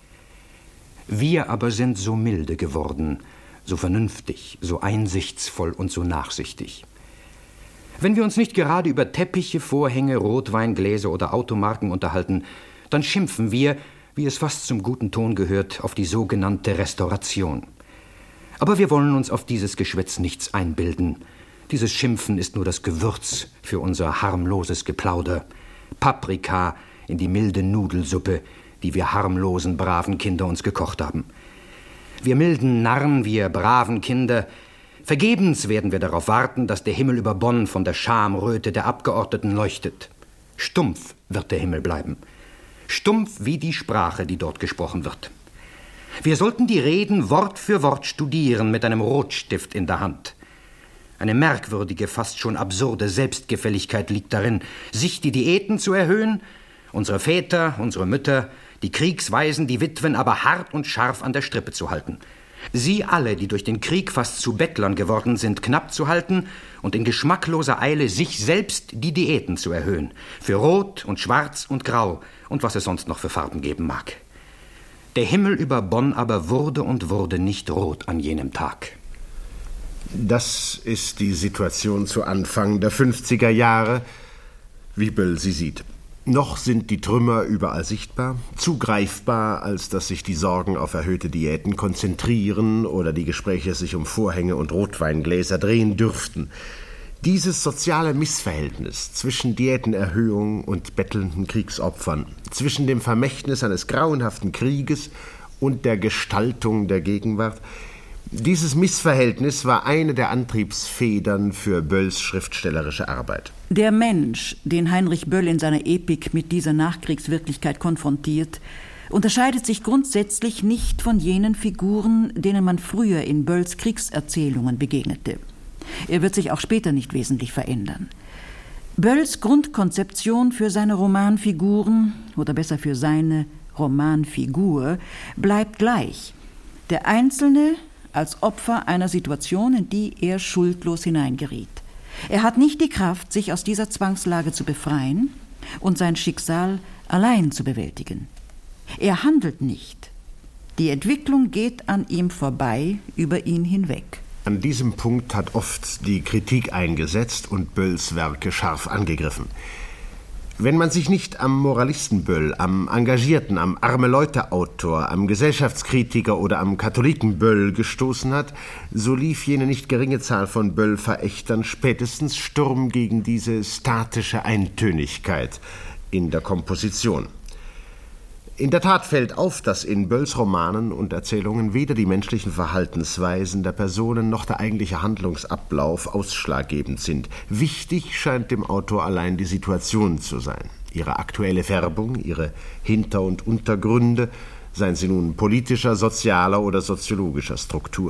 Wir aber sind so milde geworden, so vernünftig, so einsichtsvoll und so nachsichtig. Wenn wir uns nicht gerade über Teppiche, Vorhänge, Rotweingläser oder Automarken unterhalten, dann schimpfen wir, wie es fast zum guten Ton gehört, auf die sogenannte Restauration. Aber wir wollen uns auf dieses Geschwätz nichts einbilden. Dieses Schimpfen ist nur das Gewürz für unser harmloses Geplauder. Paprika in die milde Nudelsuppe, die wir harmlosen, braven Kinder uns gekocht haben. Wir milden Narren, wir braven Kinder, vergebens werden wir darauf warten, dass der Himmel über Bonn von der Schamröte der Abgeordneten leuchtet. Stumpf wird der Himmel bleiben. Stumpf wie die Sprache, die dort gesprochen wird. Wir sollten die Reden Wort für Wort studieren mit einem Rotstift in der Hand. Eine merkwürdige, fast schon absurde Selbstgefälligkeit liegt darin, sich die Diäten zu erhöhen, unsere Väter, unsere Mütter, die Kriegsweisen, die Witwen aber hart und scharf an der Strippe zu halten. Sie alle, die durch den Krieg fast zu Bettlern geworden sind, knapp zu halten und in geschmackloser Eile sich selbst die Diäten zu erhöhen. Für Rot und Schwarz und Grau und was es sonst noch für Farben geben mag. Der Himmel über Bonn aber wurde und wurde nicht rot an jenem Tag. Das ist die Situation zu Anfang der fünfziger Jahre, wie Böll sie sieht. Noch sind die Trümmer überall sichtbar, zugreifbar, als dass sich die Sorgen auf erhöhte Diäten konzentrieren oder die Gespräche sich um Vorhänge und Rotweingläser drehen dürften. Dieses soziale Missverhältnis zwischen Diätenerhöhung und bettelnden Kriegsopfern, zwischen dem Vermächtnis eines grauenhaften Krieges und der Gestaltung der Gegenwart, dieses Missverhältnis war eine der Antriebsfedern für Bölls schriftstellerische Arbeit. Der Mensch, den Heinrich Böll in seiner Epik mit dieser Nachkriegswirklichkeit konfrontiert, unterscheidet sich grundsätzlich nicht von jenen Figuren, denen man früher in Bölls Kriegserzählungen begegnete. Er wird sich auch später nicht wesentlich verändern. Bölls Grundkonzeption für seine Romanfiguren, oder besser für seine Romanfigur, bleibt gleich. Der Einzelne als Opfer einer Situation, in die er schuldlos hineingeriet. Er hat nicht die Kraft, sich aus dieser Zwangslage zu befreien und sein Schicksal allein zu bewältigen. Er handelt nicht. Die Entwicklung geht an ihm vorbei, über ihn hinweg. An diesem Punkt hat oft die Kritik eingesetzt und Bölls Werke scharf angegriffen. Wenn man sich nicht am Moralisten Böll, am Engagierten, am Arme-Leute-Autor, am Gesellschaftskritiker oder am Katholiken Böll gestoßen hat, so lief jene nicht geringe Zahl von Böll-Verächtern spätestens Sturm gegen diese statische Eintönigkeit in der Komposition. In der Tat fällt auf, dass in Bölls Romanen und Erzählungen weder die menschlichen Verhaltensweisen der Personen noch der eigentliche Handlungsablauf ausschlaggebend sind. Wichtig scheint dem Autor allein die Situation zu sein. Ihre aktuelle Färbung, ihre Hinter- und Untergründe, seien sie nun politischer, sozialer oder soziologischer Struktur.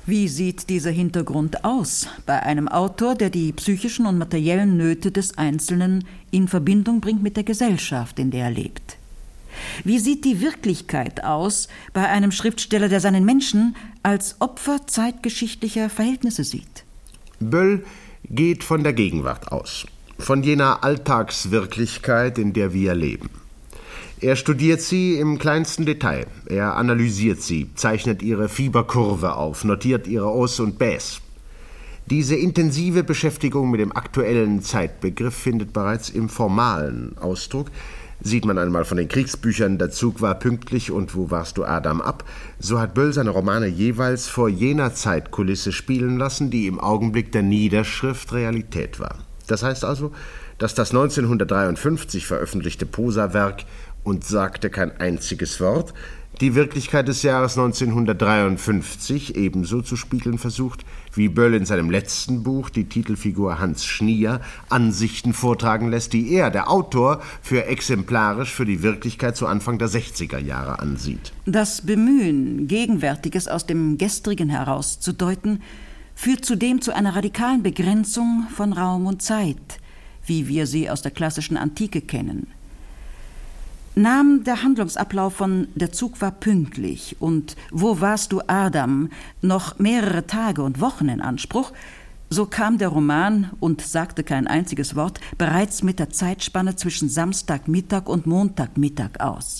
Wie sieht dieser Hintergrund aus bei einem Autor, der die psychischen und materiellen Nöte des Einzelnen in Verbindung bringt mit der Gesellschaft, in der er lebt? Wie sieht die Wirklichkeit aus bei einem Schriftsteller, der seinen Menschen als Opfer zeitgeschichtlicher Verhältnisse sieht? Böll geht von der Gegenwart aus, von jener Alltagswirklichkeit, in der wir leben. Er studiert sie im kleinsten Detail. Er analysiert sie, zeichnet ihre Fieberkurve auf, notiert ihre Os und Bäs. Diese intensive Beschäftigung mit dem aktuellen Zeitbegriff findet bereits im formalen Ausdruck. Sieht man einmal von den Kriegsbüchern »Der Zug war pünktlich« und »Wo warst du, Adam?« ab, so hat Böll seine Romane jeweils vor jener Zeitkulisse spielen lassen, die im Augenblick der Niederschrift Realität war. Das heißt also, dass das neunzehnhundertdreiundfünfzig veröffentlichte Prosawerk »Und sagte kein einziges Wort« die Wirklichkeit des Jahres neunzehnhundertdreiundfünfzig ebenso zu spiegeln versucht, wie Böll in seinem letzten Buch die Titelfigur Hans Schnier Ansichten vortragen lässt, die er, der Autor, für exemplarisch für die Wirklichkeit zu Anfang der sechziger Jahre ansieht. Das Bemühen, Gegenwärtiges aus dem Gestrigen herauszudeuten, führt zudem zu einer radikalen Begrenzung von Raum und Zeit, wie wir sie aus der klassischen Antike kennen. Nahm der Handlungsablauf von »Der Zug war pünktlich« und »Wo warst du, Adam?« noch mehrere Tage und Wochen in Anspruch, so kam der Roman »Und sagte kein einziges Wort« bereits mit der Zeitspanne zwischen Samstagmittag und Montagmittag aus.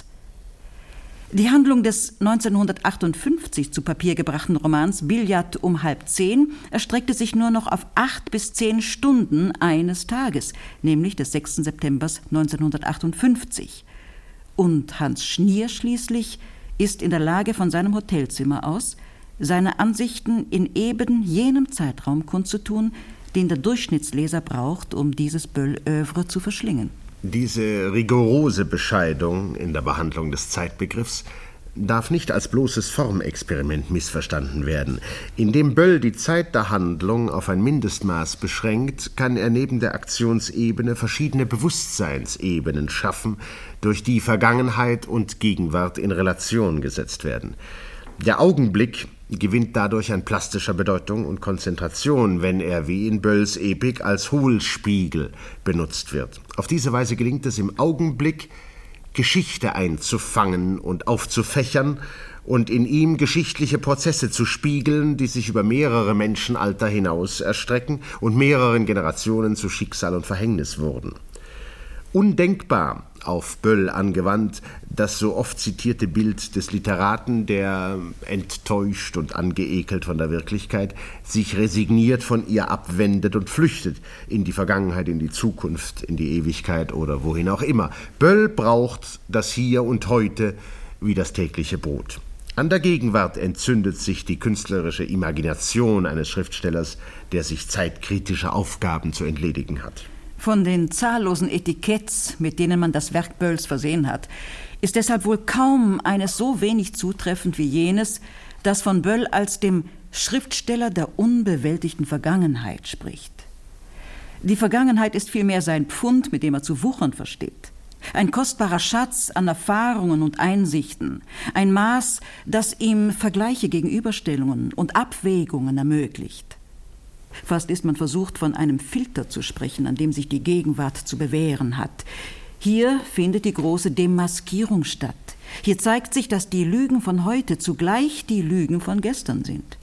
Die Handlung des neunzehnhundertachtundfünfzig zu Papier gebrachten Romans »Billard um halb zehn« erstreckte sich nur noch auf acht bis zehn Stunden eines Tages, nämlich des sechsten September neunzehnhundertachtundfünfzig. Und Hans Schnier schließlich ist in der Lage, von seinem Hotelzimmer aus seine Ansichten in eben jenem Zeitraum kundzutun, den der Durchschnittsleser braucht, um dieses Böll-Œuvre zu verschlingen. Diese rigorose Bescheidung in der Behandlung des Zeitbegriffs darf nicht als bloßes Formexperiment missverstanden werden. Indem Böll die Zeit der Handlung auf ein Mindestmaß beschränkt, kann er neben der Aktionsebene verschiedene Bewusstseinsebenen schaffen, durch die Vergangenheit und Gegenwart in Relation gesetzt werden. Der Augenblick gewinnt dadurch an plastischer Bedeutung und Konzentration, wenn er wie in Bölls Epik als Hohlspiegel benutzt wird. Auf diese Weise gelingt es im Augenblick, Geschichte einzufangen und aufzufächern und in ihm geschichtliche Prozesse zu spiegeln, die sich über mehrere Menschenalter hinaus erstrecken und mehreren Generationen zu Schicksal und Verhängnis wurden. Undenkbar, auf Böll angewandt, das so oft zitierte Bild des Literaten, der, enttäuscht und angeekelt von der Wirklichkeit, sich resigniert von ihr abwendet und flüchtet in die Vergangenheit, in die Zukunft, in die Ewigkeit oder wohin auch immer. Böll braucht das Hier und Heute wie das tägliche Brot. An der Gegenwart entzündet sich die künstlerische Imagination eines Schriftstellers, der sich zeitkritischer Aufgaben zu entledigen hat. Von den zahllosen Etiketts, mit denen man das Werk Bölls versehen hat, ist deshalb wohl kaum eines so wenig zutreffend wie jenes, das von Böll als dem Schriftsteller der unbewältigten Vergangenheit spricht. Die Vergangenheit ist vielmehr sein Pfund, mit dem er zu wuchern versteht. Ein kostbarer Schatz an Erfahrungen und Einsichten, ein Maß, das ihm Vergleiche, Gegenüberstellungen und Abwägungen ermöglicht. Fast ist man versucht, von einem Filter zu sprechen, an dem sich die Gegenwart zu bewähren hat. Hier findet die große Demaskierung statt. Hier zeigt sich, dass die Lügen von heute zugleich die Lügen von gestern sind.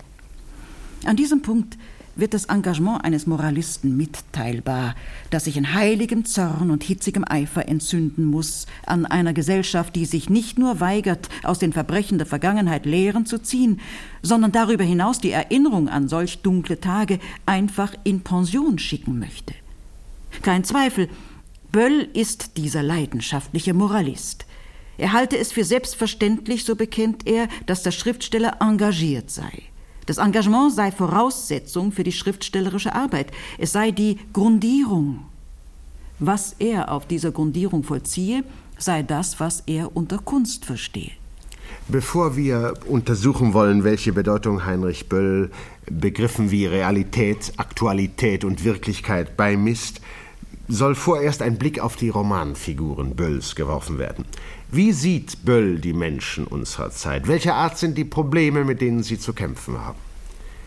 An diesem Punkt wird das Engagement eines Moralisten mitteilbar, das sich in heiligem Zorn und hitzigem Eifer entzünden muss an einer Gesellschaft, die sich nicht nur weigert, aus den Verbrechen der Vergangenheit Lehren zu ziehen, sondern darüber hinaus die Erinnerung an solch dunkle Tage einfach in Pension schicken möchte. Kein Zweifel, Böll ist dieser leidenschaftliche Moralist. Er halte es für selbstverständlich, so bekennt er, dass der Schriftsteller engagiert sei. Das Engagement sei Voraussetzung für die schriftstellerische Arbeit. Es sei die Grundierung. Was er auf dieser Grundierung vollziehe, sei das, was er unter Kunst verstehe. Bevor wir untersuchen wollen, welche Bedeutung Heinrich Böll Begriffen wie Realität, Aktualität und Wirklichkeit beimisst, soll vorerst ein Blick auf die Romanfiguren Bölls geworfen werden. Wie sieht Böll die Menschen unserer Zeit? Welcher Art sind die Probleme, mit denen sie zu kämpfen haben?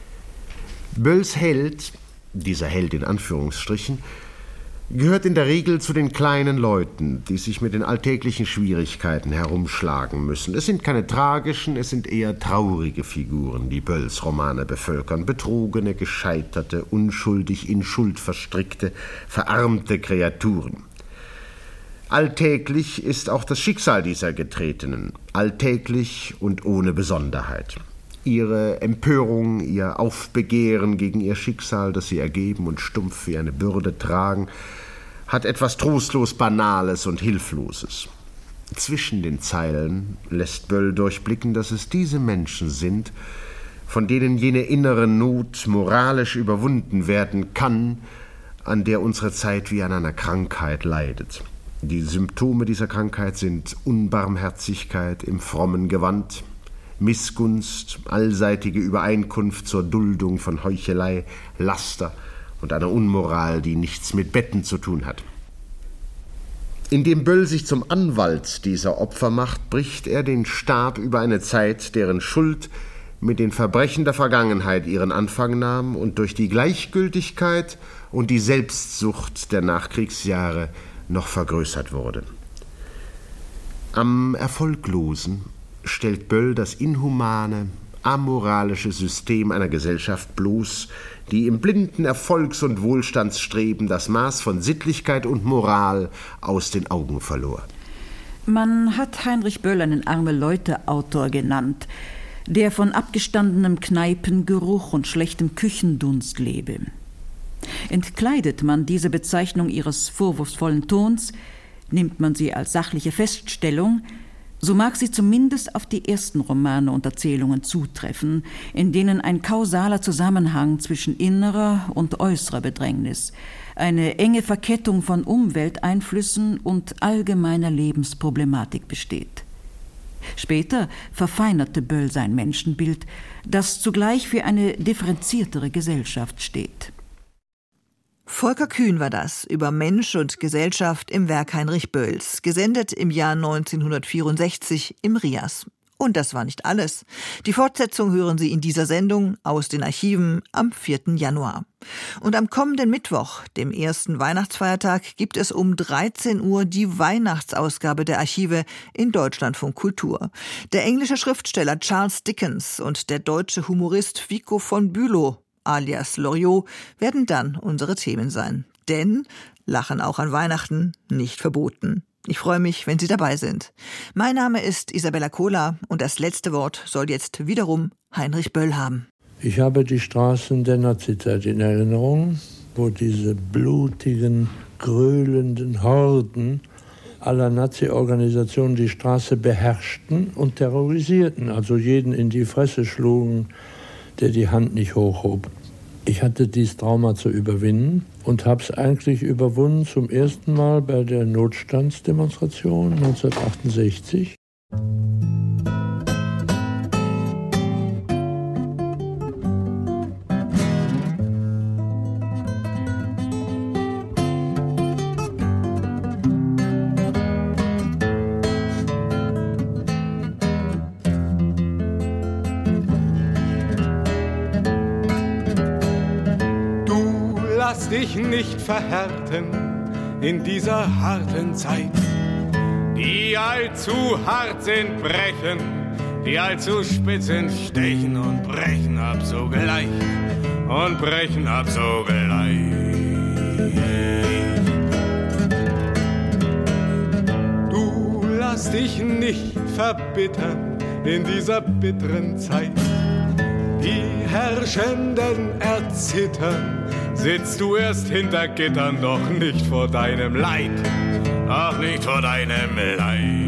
Bölls Held, dieser Held in Anführungsstrichen, gehört in der Regel zu den kleinen Leuten, die sich mit den alltäglichen Schwierigkeiten herumschlagen müssen. Es sind keine tragischen, es sind eher traurige Figuren, die Bölls Romane bevölkern. Betrogene, gescheiterte, unschuldig in Schuld verstrickte, verarmte Kreaturen. Alltäglich ist auch das Schicksal dieser Getretenen, alltäglich und ohne Besonderheit. Ihre Empörung, ihr Aufbegehren gegen ihr Schicksal, das sie ergeben und stumpf wie eine Bürde tragen, hat etwas trostlos Banales und Hilfloses. Zwischen den Zeilen lässt Böll durchblicken, dass es diese Menschen sind, von denen jene innere Not moralisch überwunden werden kann, an der unsere Zeit wie an einer Krankheit leidet. Die Symptome dieser Krankheit sind Unbarmherzigkeit im frommen Gewand, Missgunst, allseitige Übereinkunft zur Duldung von Heuchelei, Laster und einer Unmoral, die nichts mit Betten zu tun hat. Indem Böll sich zum Anwalt dieser Opfer macht, bricht er den Stab über eine Zeit, deren Schuld mit den Verbrechen der Vergangenheit ihren Anfang nahm und durch die Gleichgültigkeit und die Selbstsucht der Nachkriegsjahre noch vergrößert wurde. Am Erfolglosen stellt Böll das inhumane, amoralische System einer Gesellschaft bloß, die im blinden Erfolgs- und Wohlstandsstreben das Maß von Sittlichkeit und Moral aus den Augen verlor. Man hat Heinrich Böll einen Arme-Leute-Autor genannt, der von abgestandenem Kneipengeruch und schlechtem Küchendunst lebe. Entkleidet man diese Bezeichnung ihres vorwurfsvollen Tons, nimmt man sie als sachliche Feststellung, so mag sie zumindest auf die ersten Romane und Erzählungen zutreffen, in denen ein kausaler Zusammenhang zwischen innerer und äußerer Bedrängnis, eine enge Verkettung von Umwelteinflüssen und allgemeiner Lebensproblematik besteht. Später verfeinerte Böll sein Menschenbild, das zugleich für eine differenziertere Gesellschaft steht. Volker Kühn war das über Mensch und Gesellschaft im Werk Heinrich Bölls, gesendet im Jahr neunzehnhundertvierundsechzig im RIAS. Und das war nicht alles. Die Fortsetzung hören Sie in dieser Sendung aus den Archiven am vierten Januar. Und am kommenden Mittwoch, dem ersten Weihnachtsfeiertag, gibt es um dreizehn Uhr die Weihnachtsausgabe der Archive in Deutschlandfunk Kultur. Der englische Schriftsteller Charles Dickens und der deutsche Humorist Vico von Bülow alias Loriot werden dann unsere Themen sein. Denn Lachen auch an Weihnachten nicht verboten. Ich freue mich, wenn Sie dabei sind. Mein Name ist Isabella Kohler und das letzte Wort soll jetzt wiederum Heinrich Böll haben. Ich habe die Straßen der Nazizeit in Erinnerung, wo diese blutigen, gröhlenden Horden aller Nazi-Organisationen die Straße beherrschten und terrorisierten, also jeden in die Fresse schlugen, der die Hand nicht hochhob. Ich hatte dieses Trauma zu überwinden und habe es eigentlich überwunden zum ersten Mal bei der Notstandsdemonstration neunzehnhundertachtundsechzig. Lass dich nicht verhärten in dieser harten Zeit. Die allzu hart sind, brechen, die allzu spitz sind, stechen und brechen ab sogleich und brechen ab sogleich. Du lass dich nicht verbittern in dieser bitteren Zeit. Die Herrschenden erzittern, sitzt du erst hinter Gittern, doch nicht vor deinem Leid, doch nicht vor deinem Leid.